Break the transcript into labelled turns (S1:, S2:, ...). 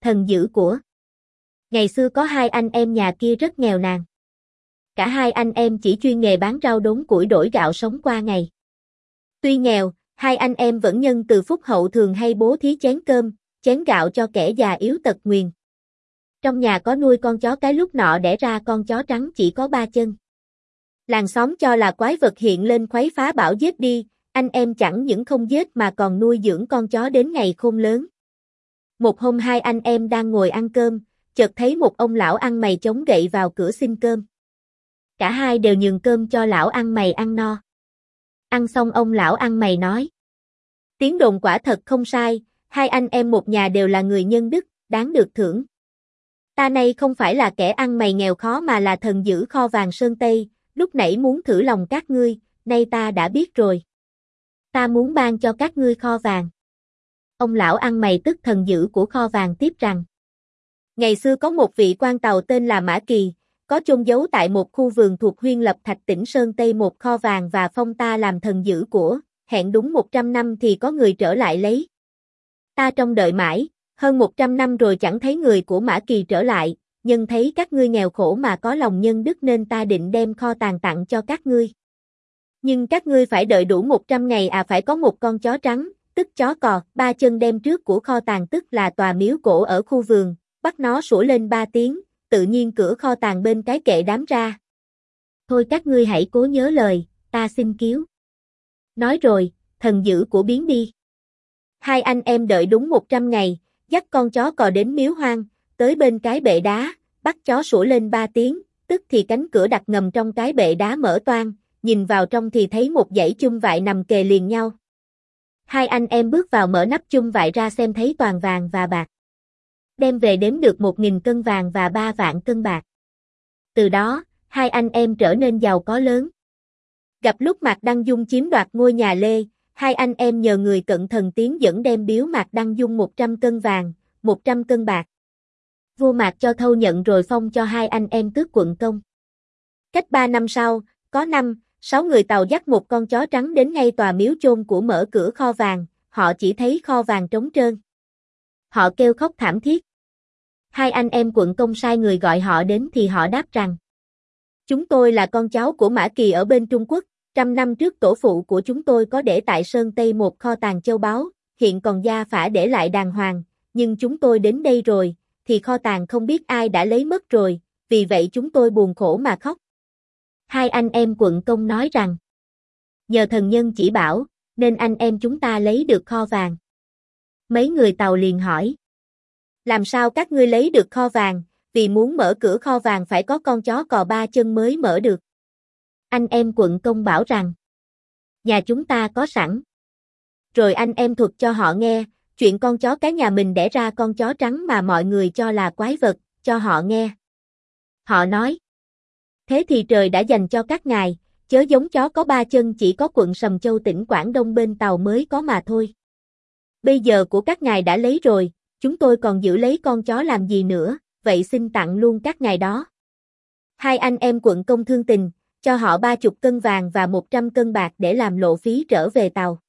S1: Thần dữ của. Ngày xưa có hai anh em nhà kia rất nghèo nàn. Cả hai anh em chỉ chuyên nghề bán rau đốn củi đổi gạo sống qua ngày. Tuy nghèo, hai anh em vẫn nhân từ phúc hậu thường hay bố thí chén cơm, chén gạo cho kẻ già yếu tật nguyền. Trong nhà có nuôi con chó cái, lúc nọ đẻ ra con chó trắng chỉ có 3 chân. Làng xóm cho là quái vật hiện lên khuấy phá bảo giết đi, anh em chẳng những không giết mà còn nuôi dưỡng con chó đến ngày khôn lớn. Một hôm hai anh em đang ngồi ăn cơm, chợt thấy một ông lão ăn mày chống gậy vào cửa xin cơm. Cả hai đều nhường cơm cho lão ăn mày ăn no. Ăn xong ông lão ăn mày nói: tiếng đồn quả thật không sai, hai anh em một nhà đều là người nhân đức, đáng được thưởng. Ta nay không phải là kẻ ăn mày nghèo khó mà là thần giữ kho vàng Sơn Tây, lúc nãy muốn thử lòng các ngươi, nay ta đã biết rồi. Ta muốn ban cho các ngươi kho vàng. Ông lão ăn mày tức thần giữ của kho vàng tiếp rằng: ngày xưa có một vị quan tàu tên là Mã Kỳ, có chôn giấu tại một khu vườn thuộc Huyên Lập Thạch tỉnh Sơn Tây một kho vàng và phong ta làm thần giữ của, hẹn đúng 100 năm thì có người trở lại lấy. Ta trông đợi mãi, hơn 100 năm rồi chẳng thấy người của Mã Kỳ trở lại, nhưng thấy các ngươi nghèo khổ mà có lòng nhân đức nên ta định đem kho tàng tặng cho các ngươi. Nhưng các ngươi phải đợi đủ 100 ngày phải có một con chó trắng, tức chó cò, 3 chân đem trước của kho tàng tức là tòa miếu cổ ở khu vườn, bắt nó sủa lên 3 tiếng, tự nhiên cửa kho tàng bên cái kệ đám ra. Thôi các ngươi hãy cố nhớ lời, ta xin cứu. Nói rồi, thần dữ của biến đi. Hai anh em đợi đúng 100 ngày, dắt con chó cò đến miếu hoang, tới bên cái bệ đá, bắt chó sủa lên 3 tiếng, tức thì cánh cửa đặt ngầm trong cái bệ đá mở toang, nhìn vào trong thì thấy một dãy chum vại nằm kề liền nhau. Hai anh em bước vào mở nắp chum vại ra xem thấy toàn vàng và bạc. Đem về đếm được 1.000 cân vàng và 3 vạn cân bạc. Từ đó, hai anh em trở nên giàu có lớn. Gặp lúc Mạc Đăng Dung chiếm đoạt ngôi nhà Lê, hai anh em nhờ người cận thần tiến dẫn đem biếu Mạc Đăng Dung 100 cân vàng, 100 cân bạc. Vua Mạc cho thâu nhận rồi phong cho hai anh em tước quận công. Cách 3 năm sau, có 5-6 người Tàu dắt một con chó trắng đến ngay tòa miếu chôn của mở cửa kho vàng, họ chỉ thấy kho vàng trống trơn. Họ kêu khóc thảm thiết. Hai anh em quận công sai người gọi họ đến thì họ đáp rằng: chúng tôi là con cháu của Mã Kỳ ở bên Trung Quốc, 100 năm trước tổ phụ của chúng tôi có để tại Sơn Tây một kho tàng châu báu, hiện còn gia phả để lại đàng hoàng, nhưng chúng tôi đến đây rồi, thì kho tàng không biết ai đã lấy mất rồi, vì vậy chúng tôi buồn khổ mà khóc. Hai anh em quận công nói rằng: nhờ thần nhân chỉ bảo, nên anh em chúng ta lấy được kho vàng. Mấy người Tàu liền hỏi: làm sao các ngươi lấy được kho vàng, vì muốn mở cửa kho vàng phải có con chó cò 3 chân mới mở được. Anh em quận công bảo rằng: nhà chúng ta có sẵn. Rồi anh em thuật cho họ nghe, chuyện con chó cái nhà mình đẻ ra con chó trắng mà mọi người cho là quái vật, cho họ nghe. Họ nói: thế thì trời đã dành cho các ngài, chớ giống chó có 3 chân chỉ có quận Sầm Châu tỉnh Quảng Đông bên Tàu mới có mà thôi. Bây giờ của các ngài đã lấy rồi, chúng tôi còn giữ lấy con chó làm gì nữa, vậy xin tặng luôn các ngài đó. Hai anh em quận công thương tình, cho họ 30 cân vàng và 100 cân bạc để làm lộ phí trở về Tàu.